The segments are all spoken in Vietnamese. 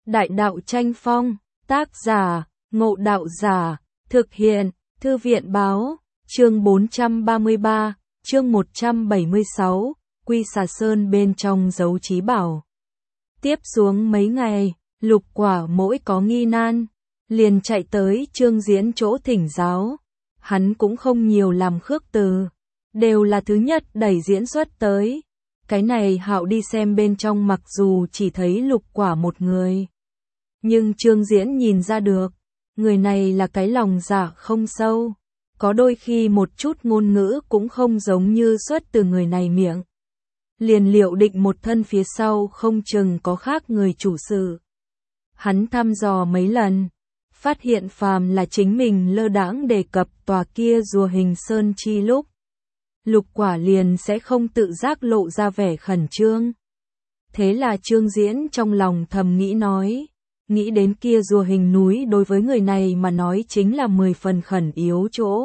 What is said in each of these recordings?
Đại đạo tranh phong, tác giả, Ngộ Đạo Giả, thực hiện, Thư viện báo, chương 433, chương 176, Quy Xà Sơn bên trong giấu trí bảo. Tiếp xuống mấy ngày, Lục Quả mỗi có nghi nan, liền chạy tới Trương Diễn chỗ thỉnh giáo. Hắn cũng không nhiều làm khước từ, đều là thứ nhất đẩy diễn xuất tới. Cái này Hạo đi xem bên trong mặc dù chỉ thấy Lục Quả một người, nhưng Trương Diễn nhìn ra được, người này là cái lòng dạ không sâu, có đôi khi một chút ngôn ngữ cũng không giống như xuất từ người này miệng. Liền liệu định một thân phía sau không chừng có khác người chủ sự. Hắn thăm dò mấy lần, phát hiện phàm là chính mình lơ đãng đề cập tòa kia rùa hình sơn chi lúc, Lục Quả liền sẽ không tự giác lộ ra vẻ khẩn trương. Thế là Trương Diễn trong lòng thầm nghĩ đến kia rùa hình núi đối với người này mà nói chính là 10 phần khẩn yếu chỗ.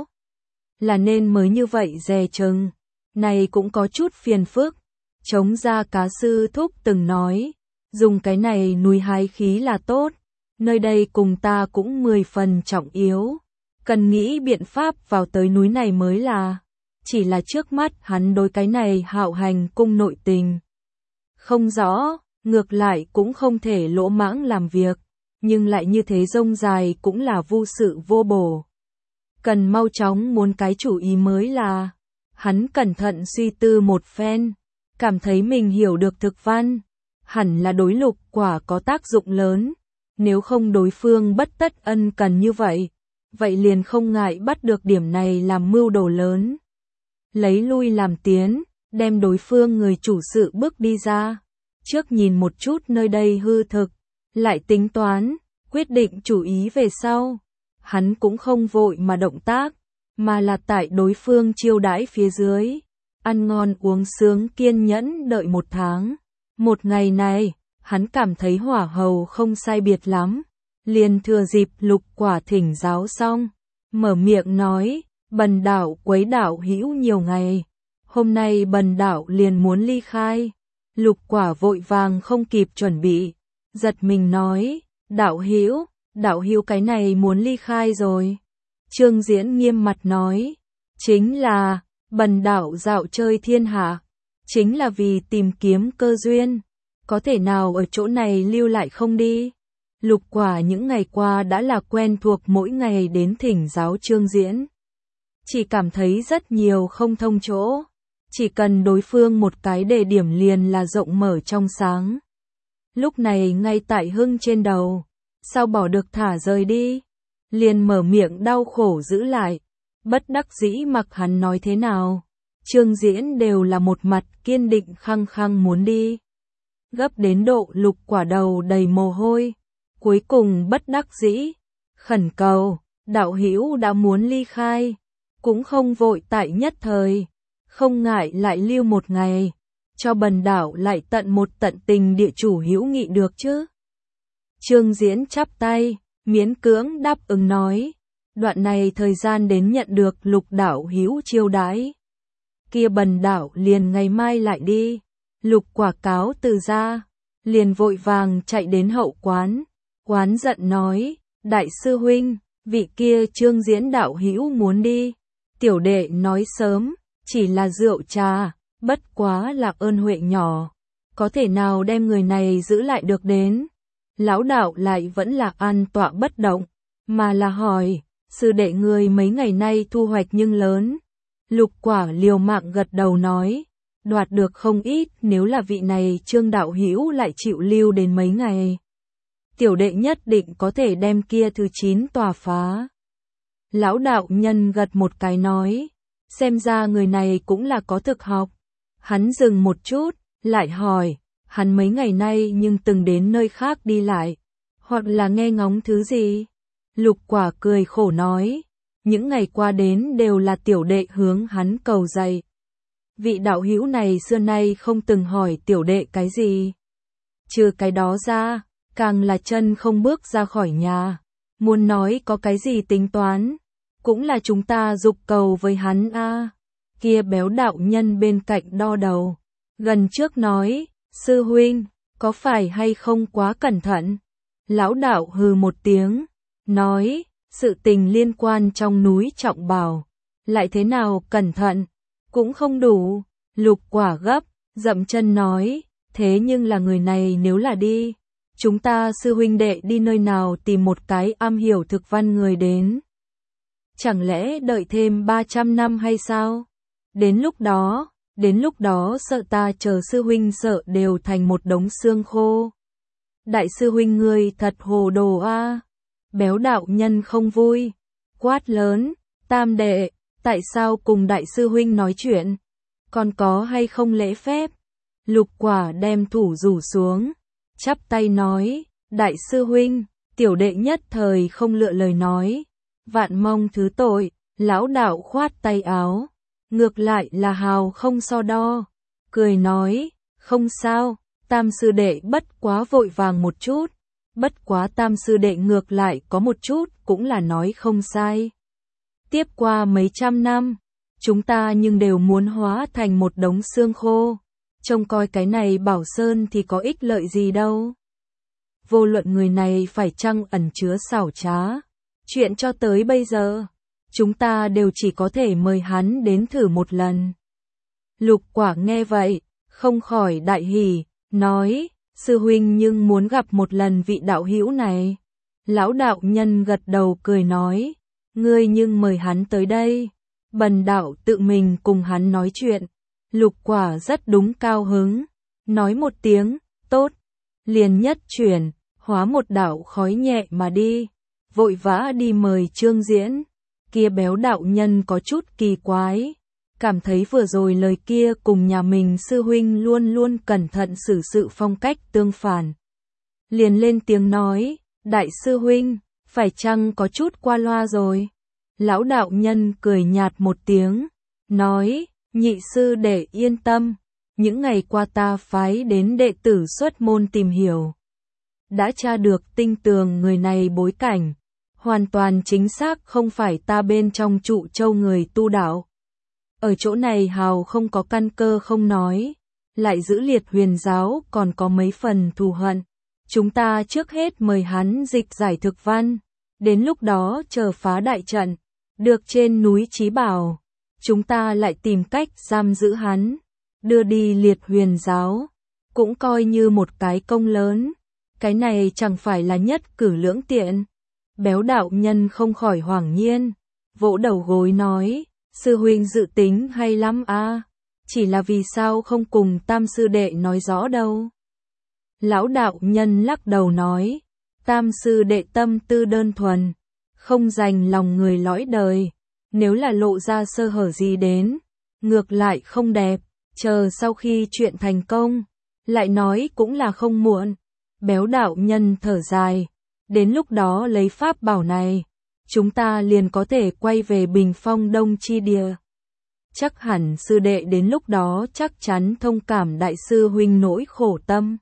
Là nên mới như vậy dè chừng, này cũng có chút phiền phức. Chống ra cá sư thúc từng nói, dùng cái này núi hái khí là tốt, nơi đây cùng ta cũng 10 phần trọng yếu, cần nghĩ biện pháp vào tới núi này mới là, chỉ là trước mắt hắn đối cái này Hạo hành cung nội tình không rõ, ngược lại cũng không thể lỗ mãng làm việc, nhưng lại như thế rông dài cũng là vô sự vô bổ. Cần mau chóng muốn cái chủ ý mới là, hắn cẩn thận suy tư một phen, cảm thấy mình hiểu được thực văn, hẳn là đối Lục Quả có tác dụng lớn, nếu không đối phương bất tất ân cần như vậy, vậy liền không ngại bắt được điểm này làm mưu đồ lớn. Lấy lui làm tiến, đem đối phương người chủ sự bước đi ra, trước nhìn một chút nơi đây hư thực, lại tính toán, quyết định chủ ý về sau. Hắn cũng không vội mà động tác, mà là tại đối phương chiêu đãi phía dưới, ăn ngon uống sướng kiên nhẫn đợi 1 tháng. Một ngày này, hắn cảm thấy hỏa hầu không sai biệt lắm, liền thừa dịp Lục Quả thỉnh giáo xong, mở miệng nói, bần đạo quấy đạo hữu nhiều ngày, hôm nay bần đạo liền muốn ly khai. Lục Quả vội vàng không kịp chuẩn bị, giật mình nói, đạo hữu cái này muốn ly khai rồi. Trương Diễn nghiêm mặt nói, chính là, bần đạo dạo chơi thiên hạ, chính là vì tìm kiếm cơ duyên, có thể nào ở chỗ này lưu lại không đi. Lục Quả những ngày qua đã là quen thuộc mỗi ngày đến thỉnh giáo Trương Diễn, chỉ cảm thấy rất nhiều không thông chỗ, chỉ cần đối phương một cái đề điểm liền là rộng mở trong sáng. Lúc này ngay tại hưng trên đầu, sao bỏ được thả rời đi, liền mở miệng đau khổ giữ lại, bất đắc dĩ mặc hắn nói thế nào. Trương Diễn đều là một mặt kiên định khăng khăng muốn đi, gấp đến độ Lục Quả đầu đầy mồ hôi, cuối cùng bất đắc dĩ, khẩn cầu, đạo hữu đã muốn ly khai, cũng không vội tại nhất thời, không ngại lại lưu 1 ngày, cho bần đạo lại tận tình địa chủ hữu nghị được chứ. Trương Diễn chắp tay, miễn cưỡng đáp ứng nói, đoạn này thời gian đến nhận được Lục đạo hữu chiêu đãi, kia bần đạo liền ngày mai lại đi. Lục Quả cáo từ ra, liền vội vàng chạy đến hậu quán, quán giận nói, đại sư huynh, vị kia Trương Diễn đạo hữu muốn đi, tiểu đệ nói sớm, chỉ là rượu trà, bất quá là ơn huệ nhỏ, có thể nào đem người này giữ lại được đến. Lão đạo lại vẫn là an tọa bất động, mà là hỏi, sư đệ người mấy ngày nay thu hoạch nhưng lớn. Lục Quả liều mạng gật đầu nói, đoạt được không ít, nếu là vị này Trương đạo hữu lại chịu lưu đến mấy ngày, tiểu đệ nhất định có thể đem kia thứ 9 tòa phá. Lão đạo nhân gật một cái nói, xem ra người này cũng là có thực học. Hắn dừng một chút, lại hỏi, hắn mấy ngày nay nhưng từng đến nơi khác đi lại, hoặc là nghe ngóng thứ gì? Lục Quả cười khổ nói, những ngày qua đến đều là tiểu đệ hướng hắn cầu dạy. Vị đạo hữu này xưa nay không từng hỏi tiểu đệ cái gì. Trừ cái đó ra, càng là chân không bước ra khỏi nhà. Muốn nói có cái gì tính toán, cũng là chúng ta dục cầu với hắn a. Kia béo đạo nhân bên cạnh đo đầu, gần trước nói, sư huynh, có phải hay không quá cẩn thận? Lão đạo hừ một tiếng, nói, sự tình liên quan trong núi Trọng Bảo, lại thế nào cẩn thận, cũng không đủ. Lục Quả gấp, dậm chân nói, thế nhưng là người này nếu là đi, chúng ta sư huynh đệ đi nơi nào tìm một cái am hiểu thực văn người đến? Chẳng lẽ đợi thêm 300 năm hay sao? Đến lúc đó sợ ta chờ sư huynh sợ đều thành một đống xương khô. Đại sư huynh ngươi thật hồ đồ a. Béo đạo nhân không vui, quát lớn, Tam đệ, tại sao cùng đại sư huynh nói chuyện? Còn có hay không lễ phép? Lục Quả đem thủ rủ xuống, chắp tay nói, đại sư huynh, tiểu đệ nhất thời không lựa lời nói, vạn mong thứ tội. Lão đạo khoát tay áo, ngược lại là hào không so đo, cười nói, không sao, Tam sư đệ bất quá vội vàng một chút, bất quá Tam sư đệ ngược lại có một chút cũng là nói không sai. Tiếp qua mấy trăm năm, chúng ta nhưng đều muốn hóa thành một đống xương khô, trông coi cái này Bảo Sơn thì có ích lợi gì đâu. Vô luận người này phải chăng ẩn chứa xảo trá, chuyện cho tới bây giờ, chúng ta đều chỉ có thể mời hắn đến thử một lần. Lục Quả nghe vậy, không khỏi đại hỉ, nói, sư huynh nhưng muốn gặp một lần vị đạo hữu này. Lão đạo nhân gật đầu cười nói, ngươi nhưng mời hắn tới đây. Bần đạo tự mình cùng hắn nói chuyện. Lục Quả rất đúng cao hứng, nói một tiếng, tốt, liền nhất chuyển, hóa một đạo khói nhẹ mà đi, vội vã đi mời Trương Diễn. Kia béo đạo nhân có chút kỳ quái, cảm thấy vừa rồi lời kia cùng nhà mình sư huynh luôn luôn cẩn thận xử sự phong cách tương phản. Liền lên tiếng nói, đại sư huynh, phải chăng có chút qua loa rồi? Lão đạo nhân cười nhạt một tiếng, nói, nhị sư đệ yên tâm, những ngày qua ta phái đến đệ tử xuất môn tìm hiểu. Đã tra được tinh tường người này bối cảnh, hoàn toàn chính xác không phải ta bên trong trụ châu người tu đạo. Ở chỗ này hào không có căn cơ không nói, lại giữ liệt huyền giáo còn có mấy phần thù hận. Chúng ta trước hết mời hắn dịch giải thực văn, đến lúc đó chờ phá đại trận, được trên núi Chí Bảo, chúng ta lại tìm cách giam giữ hắn, đưa đi liệt huyền giáo, cũng coi như một cái công lớn. Cái này chẳng phải là nhất cử lưỡng tiện. Béo đạo nhân không khỏi hoảng nhiên, vỗ đầu gối nói, sư huynh dự tính hay lắm a, chỉ là vì sao không cùng Tam sư đệ nói rõ đâu. Lão đạo nhân lắc đầu nói, Tam sư đệ tâm tư đơn thuần, không dành lòng người lõi đời, nếu là lộ ra sơ hở gì đến, ngược lại không đẹp, chờ sau khi chuyện thành công, lại nói cũng là không muộn. Béo đạo nhân thở dài, đến lúc đó lấy pháp bảo này, chúng ta liền có thể quay về Bình Phong Đông chi địa. Chắc hẳn sư đệ đến lúc đó chắc chắn thông cảm đại sư huynh nỗi khổ tâm.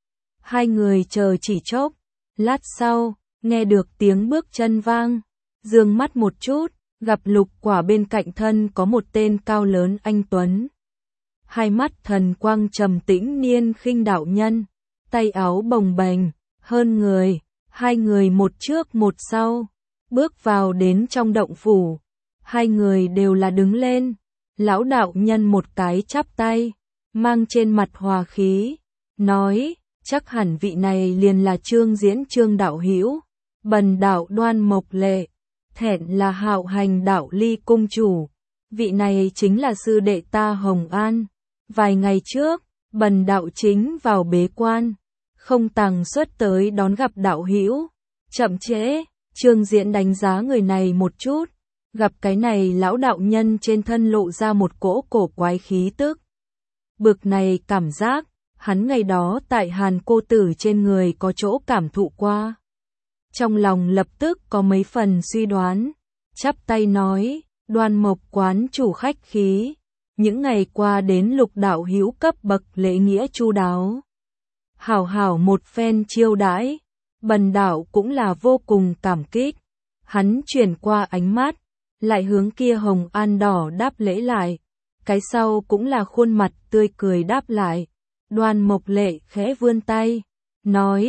Hai người chờ chỉ chốc, lát sau, nghe được tiếng bước chân vang, dương mắt một chút, gặp Lục Quả bên cạnh thân có một tên cao lớn anh tuấn. Hai mắt thần quang trầm tĩnh niên khinh đạo nhân, tay áo bồng bềnh, hơn người, hai người một trước một sau, bước vào đến trong động phủ. Hai người đều là đứng lên, lão đạo nhân một cái chắp tay, mang trên mặt hòa khí, nói, chắc hẳn vị này liền là Trương Diễn Trương đạo hữu, bần đạo Đoan Mộc Lệ, thẹn là Hạo Hành đạo Ly cung chủ, vị này chính là sư đệ ta Hồng An. Vài ngày trước, bần đạo chính vào bế quan, không tàng xuất tới đón gặp đạo hữu. Chậm trễ, Trương Diễn đánh giá người này một chút, gặp cái này lão đạo nhân trên thân lộ ra một cỗ cổ quái khí tức. Bực này cảm giác, hắn ngày đó tại Hàn cô tử trên người có chỗ cảm thụ qua. Trong lòng lập tức có mấy phần suy đoán, chắp tay nói, Đoan Mộc quán chủ khách khí, những ngày qua đến Lục đạo hữu cấp bậc lễ nghĩa chu đáo. Hảo hảo một phen chiêu đãi, bần đạo cũng là vô cùng cảm kích. Hắn chuyển qua ánh mắt, lại hướng kia Hồng An đỏ đáp lễ lại, cái sau cũng là khuôn mặt tươi cười đáp lại. Đoan Mộc Lệ khẽ vươn tay, nói,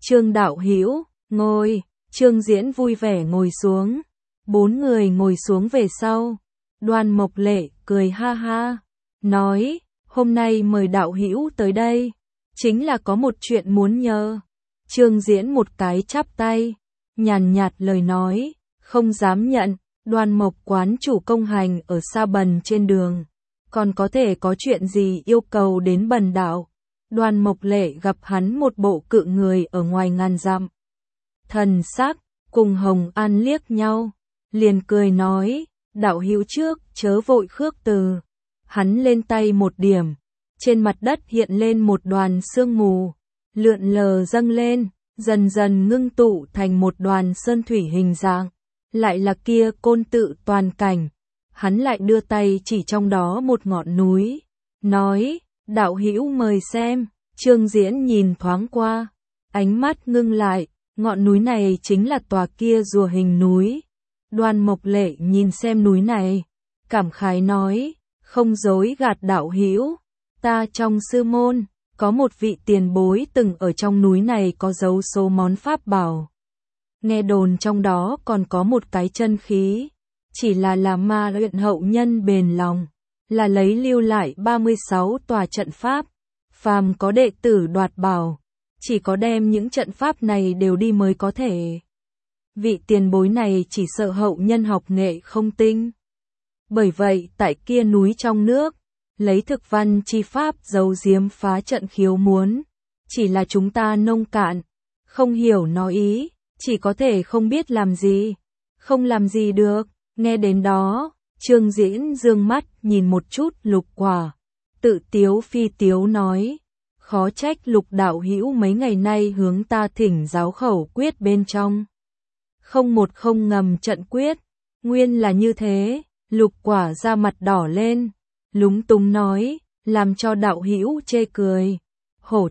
Trương đạo hữu, ngồi. Trương Diễn vui vẻ ngồi xuống. 4 người ngồi xuống về sau. Đoan Mộc Lệ cười ha ha, nói, hôm nay mời đạo hữu tới đây, chính là có một chuyện muốn nhờ. Trương Diễn một cái chắp tay, nhàn nhạt lời nói, không dám nhận. Đoan Mộc quán chủ công hành ở Sa Bần trên đường, còn có thể có chuyện gì yêu cầu đến Bần đạo. Đoan Mộc Lệ gặp hắn một bộ cự người ở ngoài ngàn dặm. Thần sắc, cùng Hồng An liếc nhau, liền cười nói, đạo hữu trước, chớ vội khước từ. Hắn lên tay một điểm, trên mặt đất hiện lên một đoàn sương mù, lượn lờ dâng lên, dần dần ngưng tụ thành một đoàn sơn thủy hình dạng, lại là kia Côn Tự toàn cảnh. Hắn lại đưa tay chỉ trong đó một ngọn núi, nói, đạo hữu mời xem. Trương Diễn nhìn thoáng qua, ánh mắt ngưng lại, ngọn núi này chính là tòa kia rùa hình núi. Đoan Mộc Lệ nhìn xem núi này, cảm khái nói, không dối gạt đạo hữu, ta trong sư môn, có một vị tiền bối từng ở trong núi này có dấu số món pháp bảo. Nghe đồn trong đó còn có một cái chân khí, chỉ là ma luyện hậu nhân bền lòng, là lấy lưu lại 36 tòa trận pháp, phàm có đệ tử đoạt bảo, chỉ có đem những trận pháp này đều đi mới có thể. Vị tiền bối này chỉ sợ hậu nhân học nghệ không tinh. Bởi vậy tại kia núi trong nước, lấy thực văn chi pháp giấu giếm phá trận khiếu muốn. Chỉ là chúng ta nông cạn, không hiểu nó ý, chỉ có thể không biết làm gì. Không làm gì được, nghe đến đó, Trương Diễn dương mắt nhìn một chút Lục Quả. Tự tiếu phi tiếu nói, khó trách Lục đạo hữu mấy ngày nay hướng ta thỉnh giáo khẩu quyết bên trong. Không một không ngầm trận quyết, nguyên là như thế. Lục Quả ra mặt đỏ lên, lúng túng nói, làm cho đạo hữu chê cười. Hổ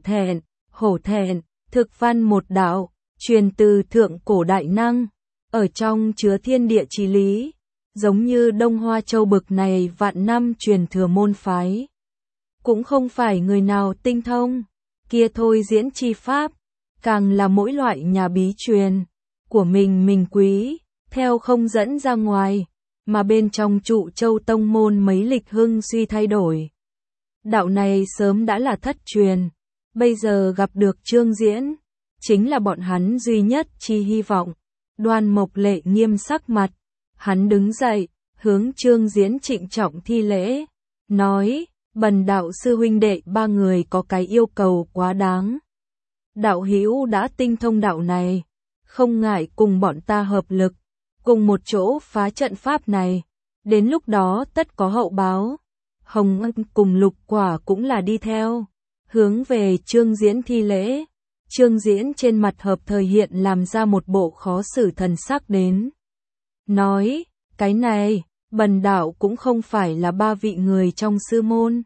thẹn, thực văn một đạo, truyền từ thượng cổ đại năng, ở trong chứa thiên địa chí lý, giống như Đông Hoa Châu bực này vạn năm truyền thừa môn phái. Cũng không phải người nào tinh thông, kia thôi diễn chi pháp, càng là mỗi loại nhà bí truyền, của mình quý, theo không dẫn ra ngoài, mà bên trong trụ châu tông môn mấy lịch hưng suy thay đổi. Đạo này sớm đã là thất truyền, bây giờ gặp được Trương Diễn, chính là bọn hắn duy nhất chi hy vọng. Đoan Mộc Lệ nghiêm sắc mặt, hắn đứng dậy, hướng Trương Diễn trịnh trọng thi lễ, nói, Bần đạo sư huynh đệ 3 người có cái yêu cầu quá đáng. Đạo hữu đã tinh thông đạo này, không ngại cùng bọn ta hợp lực, cùng một chỗ phá trận pháp này, đến lúc đó tất có hậu báo. Hồng Ân cùng Lục Quả cũng là đi theo, hướng về Trương Diễn thi lễ. Trương Diễn trên mặt hợp thời hiện làm ra một bộ khó xử thần sắc đến. Nói, cái này, bần đạo cũng không phải là 3 vị người trong sư môn.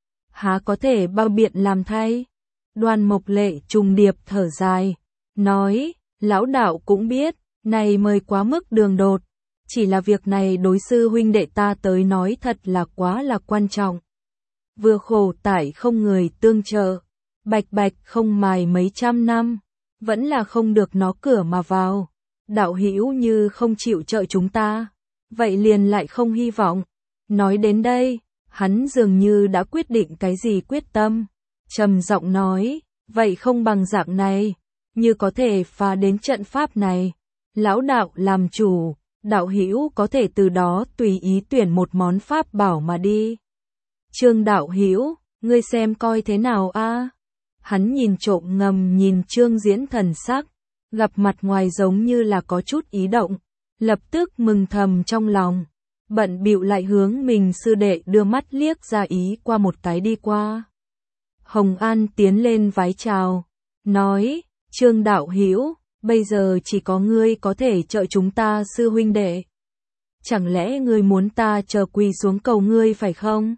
Há có thể bao biện làm thay? Đoan Mộc Lệ trùng điệp thở dài, nói, lão đạo cũng biết, này mời quá mức đường đột. Chỉ là việc này đối sư huynh đệ ta tới nói thật là quá là quan trọng. Vừa khổ tải không người tương trợ, bạch không mài mấy trăm năm, vẫn là không được nó cửa mà vào. Đạo hữu như không chịu trợ chúng ta, vậy liền lại không hy vọng. Nói đến đây, hắn dường như đã quyết định cái gì quyết tâm, trầm giọng nói, vậy không bằng dạng này, như có thể phá đến trận pháp này, lão đạo làm chủ, đạo hữu có thể từ đó tùy ý tuyển một món pháp bảo mà đi. Trương đạo hữu, ngươi xem coi thế nào a? Hắn nhìn trộm ngầm nhìn Trương Diễn thần sắc, gặp mặt ngoài giống như là có chút ý động, lập tức mừng thầm trong lòng, bận bịu lại hướng mình sư đệ đưa mắt liếc ra ý qua một cái đi qua. Hồng An tiến lên vái chào, nói, Trương đạo hữu, bây giờ chỉ có ngươi có thể trợ chúng ta sư huynh đệ. Chẳng lẽ ngươi muốn ta chờ quỳ xuống cầu ngươi phải không?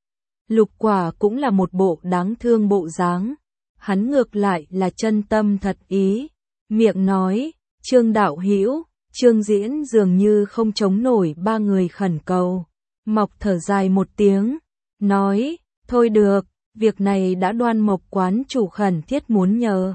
Lục Quả cũng là một bộ đáng thương bộ dáng, hắn ngược lại là chân tâm thật ý, miệng nói, Trương đạo hữu. Trương Diễn dường như không chống nổi 3 người khẩn cầu, mọc thở dài một tiếng, nói, thôi được, việc này đã Đoan Mộc quán chủ khẩn thiết muốn nhờ,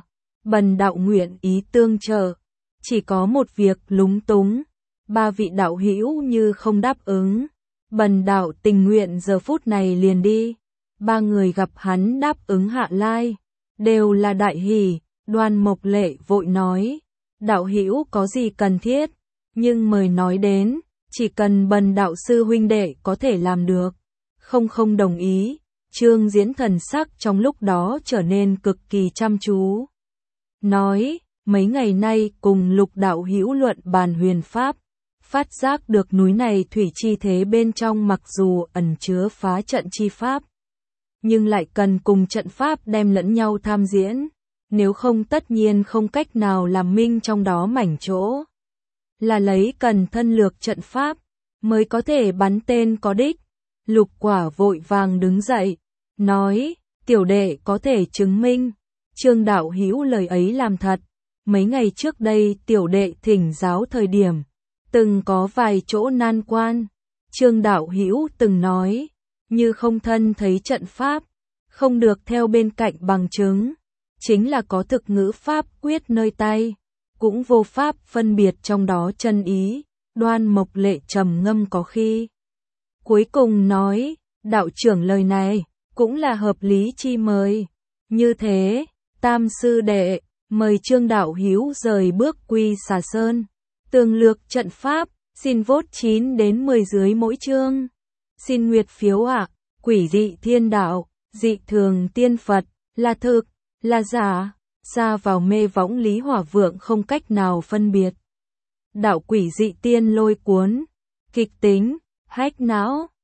Bần đạo nguyện ý tương trợ. Chỉ có một việc lúng túng. Ba vị đạo hữu như không đáp ứng. Bần đạo tình nguyện giờ phút này liền đi. Ba người gặp hắn đáp ứng hạ lai. Đều là đại hỷ. Đoan Mộc Lệ vội nói. Đạo hữu có gì cần thiết. Nhưng mời nói đến. Chỉ cần bần đạo sư huynh đệ có thể làm được. Không đồng ý. Trương Diễn thần sắc trong lúc đó trở nên cực kỳ chăm chú. Nói, mấy ngày nay cùng Lục đạo hữu luận bàn huyền pháp, phát giác được núi này thủy chi thế bên trong mặc dù ẩn chứa phá trận chi pháp, nhưng lại cần cùng trận pháp đem lẫn nhau tham diễn, nếu không tất nhiên không cách nào làm minh trong đó mảnh chỗ. Là lấy cần thân lược trận pháp, mới có thể bắn tên có đích. Lục Quả vội vàng đứng dậy, nói, tiểu đệ có thể chứng minh, Trương đạo hữu lời ấy làm thật. Mấy ngày trước đây tiểu đệ thỉnh giáo thời điểm, từng có vài chỗ nan quan. Trương đạo hữu từng nói, như không thân thấy trận pháp, không được theo bên cạnh bằng chứng, chính là có thực ngữ pháp quyết nơi tay, cũng vô pháp phân biệt trong đó chân ý. Đoan Mộc Lệ trầm ngâm có khi cuối cùng nói, đạo trưởng lời này cũng là hợp lý chi mời. Như thế, Tam sư đệ mời Trương đạo hữu rời bước Quy Xà Sơn, tường lược trận pháp, xin vote 9 đến 10 dưới mỗi chương. Xin nguyệt phiếu ạ. Quỷ dị thiên đạo, dị thường tiên Phật, là thực, là giả, xa vào mê võng Lý Hỏa Vượng không cách nào phân biệt. Đạo quỷ dị tiên lôi cuốn, kịch tính, hách não.